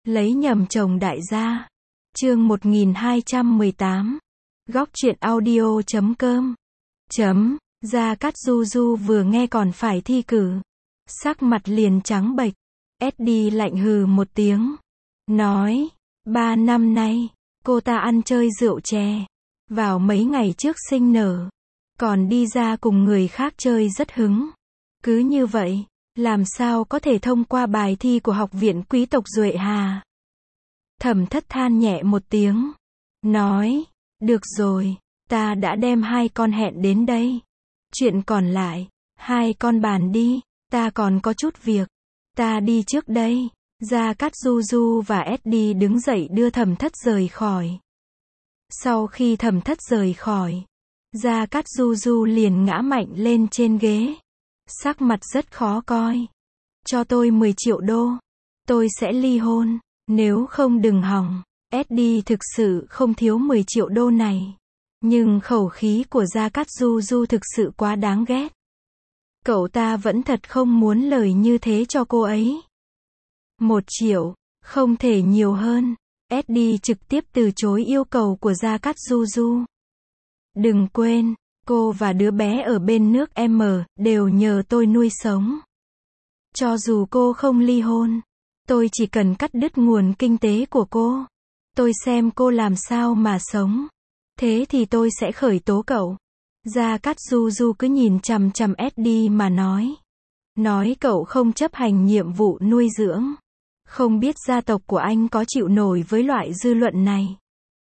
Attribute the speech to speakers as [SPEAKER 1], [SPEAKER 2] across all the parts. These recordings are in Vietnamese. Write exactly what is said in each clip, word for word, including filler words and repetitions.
[SPEAKER 1] Lấy nhầm chồng đại gia. Chương một nghìn hai trăm mười tám. Góc truyện audio chấm com. Chấm. Gia Cát Du Du vừa nghe còn phải thi cử. Sắc mặt liền trắng bệch. ét đê lạnh hừ một tiếng. Nói. Ba năm nay, cô ta ăn chơi rượu chè. Vào mấy ngày trước sinh nở. Còn đi ra cùng người khác chơi rất hứng. Cứ như vậy, làm sao có thể thông qua bài thi của Học viện Quý tộc Duệ Hà. Thẩm Thất than nhẹ một tiếng. Nói. Được rồi, ta đã đem hai con hẹn đến đây. Chuyện còn lại, hai con bàn đi, ta còn có chút việc. Ta đi trước đây. Gia Cát Du Du và ét đê đứng dậy đưa Thẩm Thất rời khỏi. Sau khi Thẩm Thất rời khỏi, Gia Cát Du Du liền ngã mạnh lên trên ghế. Sắc mặt rất khó coi. Cho tôi mười triệu đô. Tôi sẽ ly hôn. Nếu không đừng hòng. ét đê thực sự không thiếu mười triệu đô này. Nhưng khẩu khí của Gia Cát Du Du thực sự quá đáng ghét. Cậu ta vẫn thật không muốn lời như thế cho cô ấy. Một triệu, không thể nhiều hơn. ét đê trực tiếp từ chối yêu cầu của Gia Cát Du Du. Đừng quên, cô và đứa bé ở bên nước M đều nhờ tôi nuôi sống. Cho dù cô không ly hôn, tôi chỉ cần cắt đứt nguồn kinh tế của cô. Tôi xem cô làm sao mà sống. Thế thì tôi sẽ khởi tố cậu. Gia Cát Du Du cứ nhìn chằm chằm ét đê mà nói. Nói cậu không chấp hành nhiệm vụ nuôi dưỡng. Không biết gia tộc của anh có chịu nổi với loại dư luận này.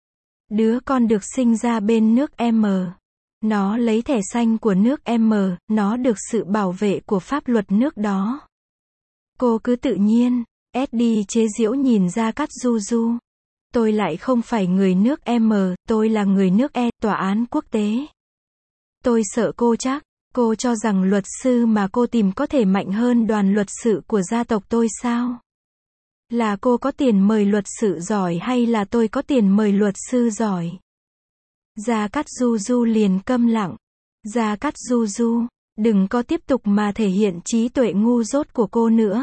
[SPEAKER 1] Đứa con được sinh ra bên nước M. Nó lấy thẻ xanh của nước M, nó được sự bảo vệ của pháp luật nước đó. Cô cứ tự nhiên. ét đê chế giễu nhìn Gia Cát Du Du. Tôi lại không phải người nước M, tôi là người nước E, tòa án quốc tế. Tôi sợ cô chắc, cô cho rằng luật sư mà cô tìm có thể mạnh hơn đoàn luật sự của gia tộc tôi sao? Là cô có tiền mời luật sự giỏi hay là tôi có tiền mời luật sư giỏi? Gia Cát Du Du liền câm lặng. Gia Cát Du Du, đừng có tiếp tục mà thể hiện trí tuệ ngu dốt của cô nữa.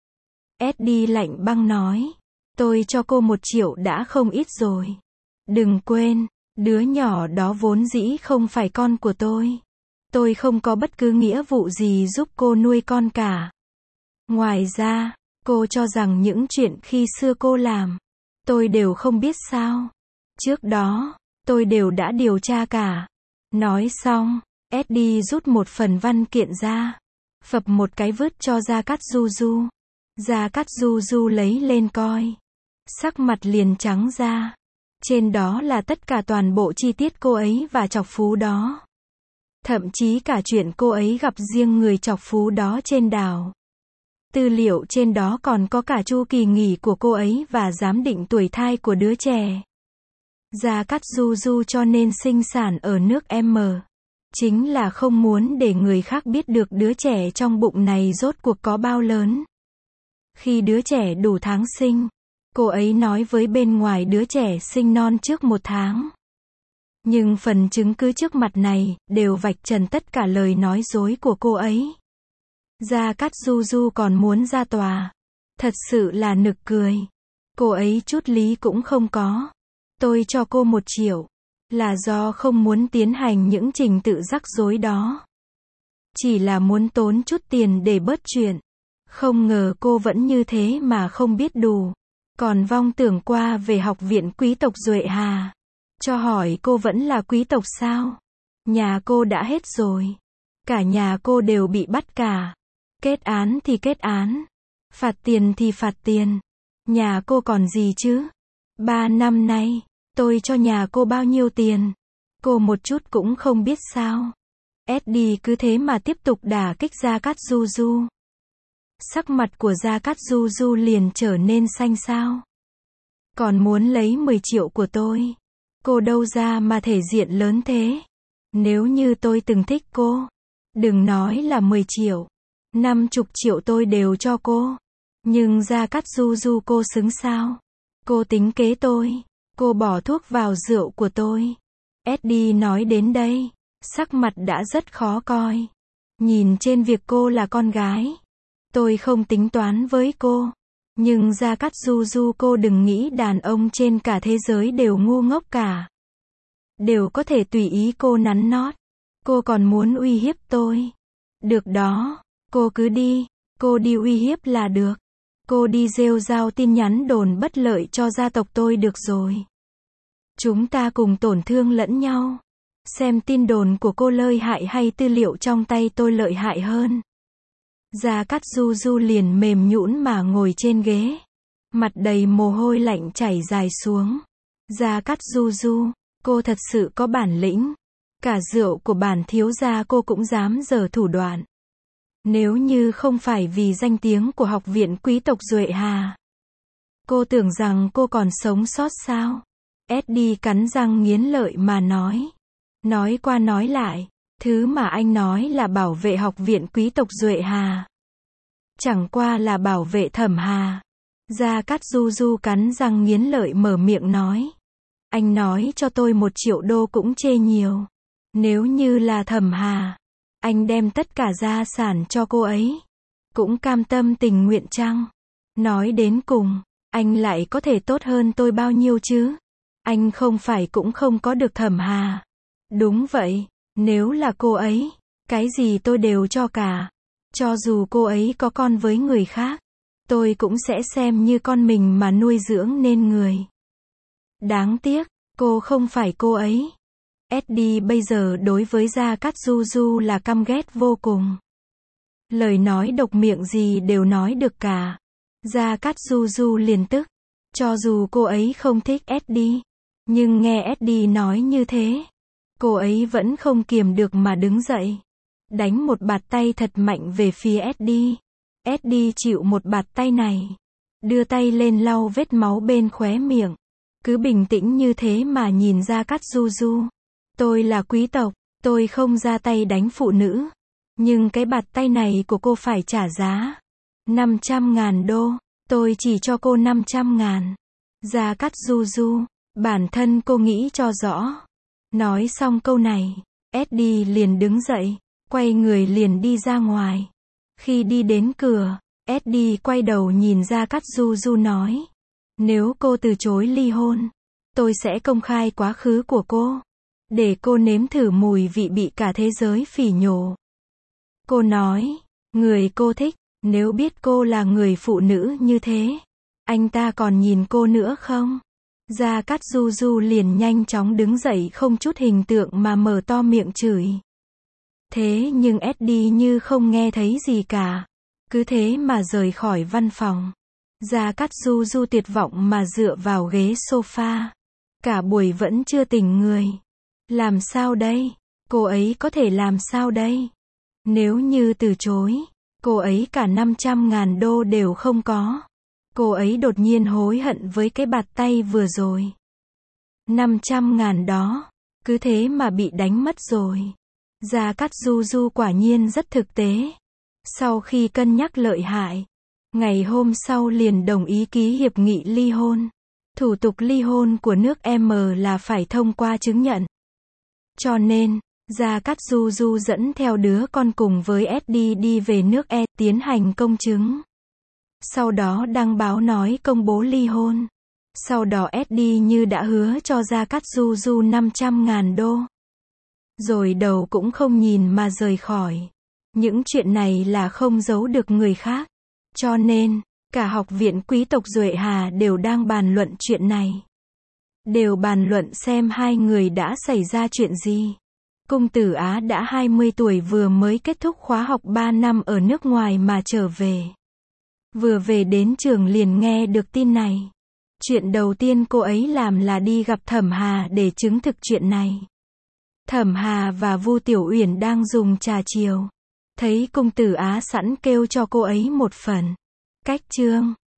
[SPEAKER 1] ét đê lạnh băng nói. Tôi cho cô một triệu đã không ít rồi. Đừng quên, đứa nhỏ đó vốn dĩ không phải con của tôi. Tôi không có bất cứ nghĩa vụ gì giúp cô nuôi con cả. Ngoài ra, cô cho rằng những chuyện khi xưa cô làm, tôi đều không biết sao. Trước đó, tôi đều đã điều tra cả. Nói xong, ét đê rút một phần văn kiện ra. Phập một cái vứt cho Gia Cát Du Du. Gia Cát Du Du lấy lên coi. Sắc mặt liền trắng ra. Trên đó là tất cả toàn bộ chi tiết cô ấy và chọc phú đó. Thậm chí cả chuyện cô ấy gặp riêng người chọc phú đó trên đảo. Tư liệu trên đó còn có cả chu kỳ nghỉ của cô ấy và giám định tuổi thai của đứa trẻ. Gia Cát Du Du cho nên sinh sản ở nước M. Chính là không muốn để người khác biết được đứa trẻ trong bụng này rốt cuộc có bao lớn. Khi đứa trẻ đủ tháng sinh, cô ấy nói với bên ngoài đứa trẻ sinh non trước một tháng. Nhưng phần chứng cứ trước mặt này, đều vạch trần tất cả lời nói dối của cô ấy. Gia Cát Du Du còn muốn ra tòa. Thật sự là nực cười. Cô ấy chút lý cũng không có. Tôi cho cô một triệu. Là do không muốn tiến hành những trình tự rắc rối đó. Chỉ là muốn tốn chút tiền để bớt chuyện. Không ngờ cô vẫn như thế mà không biết đủ. Còn vong tưởng qua về Học viện Quý tộc Duệ Hà. Cho hỏi cô vẫn là quý tộc sao? Nhà cô đã hết rồi. Cả nhà cô đều bị bắt cả. Kết án thì kết án. Phạt tiền thì phạt tiền. Nhà cô còn gì chứ? Ba năm nay, tôi cho nhà cô bao nhiêu tiền? Cô một chút cũng không biết sao? ét đê cứ thế mà tiếp tục đả kích Gia Cát Du Du. Sắc mặt của Gia Cát Du Du liền trở nên xanh xao. Còn muốn lấy mười triệu của tôi. Cô đâu ra mà thể diện lớn thế? Nếu như tôi từng thích cô, đừng nói là mười triệu. Năm chục triệu tôi đều cho cô. Nhưng Gia Cát Du Du cô xứng sao? Cô tính kế tôi. Cô bỏ thuốc vào rượu của tôi. ét đê nói đến đây. Sắc mặt đã rất khó coi. Nhìn trên việc cô là con gái. Tôi không tính toán với cô. Nhưng Gia Cát Du Du, cô đừng nghĩ đàn ông trên cả thế giới đều ngu ngốc cả. Đều có thể tùy ý cô nắn nót. Cô còn muốn uy hiếp tôi. Được đó, cô cứ đi, cô đi uy hiếp là được. Cô đi rêu rao tin nhắn đồn bất lợi cho gia tộc tôi được rồi. Chúng ta cùng tổn thương lẫn nhau. Xem tin đồn của cô lợi hại hay tư liệu trong tay tôi lợi hại hơn. Gia Cát Du Du liền mềm nhũn mà ngồi trên ghế. Mặt đầy mồ hôi lạnh chảy dài xuống. Gia Cát Du Du, cô thật sự có bản lĩnh. Cả rượu của bản thiếu gia cô cũng dám giở thủ đoạn. Nếu như không phải vì danh tiếng của học viện quý tộc Duệ Hà, cô tưởng rằng cô còn sống sót sao? ét đê cắn răng nghiến lợi mà nói. Nói qua nói lại, thứ mà anh nói là bảo vệ học viện quý tộc Duệ Hà. Chẳng qua là bảo vệ Thẩm Hà. Gia Cát Du Du cắn răng nghiến lợi mở miệng nói. Anh nói cho tôi một triệu đô cũng chê nhiều. Nếu như là Thẩm Hà, anh đem tất cả gia sản cho cô ấy. Cũng cam tâm tình nguyện chăng? Nói đến cùng, anh lại có thể tốt hơn tôi bao nhiêu chứ? Anh không phải cũng không có được Thẩm Hà. Đúng vậy, nếu là cô ấy, cái gì tôi đều cho cả. Cho dù cô ấy có con với người khác, tôi cũng sẽ xem như con mình mà nuôi dưỡng nên người. Đáng tiếc, cô không phải cô ấy. ét đê bây giờ đối với Gia Cát Du Du là căm ghét vô cùng. Lời nói độc miệng gì đều nói được cả. Gia Cát Du Du liền tức. Cho dù cô ấy không thích ét đê, nhưng nghe ét đê nói như thế, cô ấy vẫn không kiềm được mà đứng dậy. Đánh một bạt tay thật mạnh về phía ét đê. ét đê chịu một bạt tay này. Đưa tay lên lau vết máu bên khóe miệng. Cứ bình tĩnh như thế mà nhìn Gia Cát Du Du. Tôi là quý tộc, tôi không ra tay đánh phụ nữ. Nhưng cái bạt tay này của cô phải trả giá. năm trăm ngàn đô, tôi chỉ cho cô năm trăm ngàn. Gia Cát Du Du, bản thân cô nghĩ cho rõ. Nói xong câu này, ét đê liền đứng dậy, quay người liền đi ra ngoài. Khi đi đến cửa, ét đê quay đầu nhìn Gia Cát Du Du nói. Nếu cô từ chối ly hôn, tôi sẽ công khai quá khứ của cô. Để cô nếm thử mùi vị bị cả thế giới phỉ nhổ. Cô nói, người cô thích, nếu biết cô là người phụ nữ như thế, anh ta còn nhìn cô nữa không? Gia Cát Du Du liền nhanh chóng đứng dậy không chút hình tượng mà mở to miệng chửi. Thế nhưng ét đê như không nghe thấy gì cả. Cứ thế mà rời khỏi văn phòng. Gia Cát Du Du tuyệt vọng mà dựa vào ghế sofa. Cả buổi vẫn chưa tỉnh người. Làm sao đây? Cô ấy có thể làm sao đây? Nếu như từ chối, cô ấy cả năm trăm ngàn đô đều không có. Cô ấy đột nhiên hối hận với cái bạt tay vừa rồi. năm trăm ngàn đó, cứ thế mà bị đánh mất rồi. Gia Cát Du Du quả nhiên rất thực tế. Sau khi cân nhắc lợi hại, ngày hôm sau liền đồng ý ký hiệp nghị ly hôn. Thủ tục ly hôn của nước M là phải thông qua chứng nhận. Cho nên, Gia Cát Du Du dẫn theo đứa con cùng với ét đê đi về nước E tiến hành công chứng. Sau đó đăng báo nói công bố ly hôn. Sau đó ét đê như đã hứa cho Gia Cát Du Du năm trăm ngàn đô. Rồi đầu cũng không nhìn mà rời khỏi. Những chuyện này là không giấu được người khác. Cho nên, cả học viện quý tộc Duệ Hà đều đang bàn luận chuyện này. Đều bàn luận xem hai người đã xảy ra chuyện gì. Công tử Á đã hai mươi tuổi vừa mới kết thúc khóa học ba năm ở nước ngoài mà trở về. Vừa về đến trường liền nghe được tin này. Chuyện đầu tiên cô ấy làm là đi gặp Thẩm Hà để chứng thực chuyện này. Thẩm Hà và Vu Tiểu Uyển đang dùng trà chiều. Thấy công tử Á sẵn kêu cho cô ấy một phần. Cách chương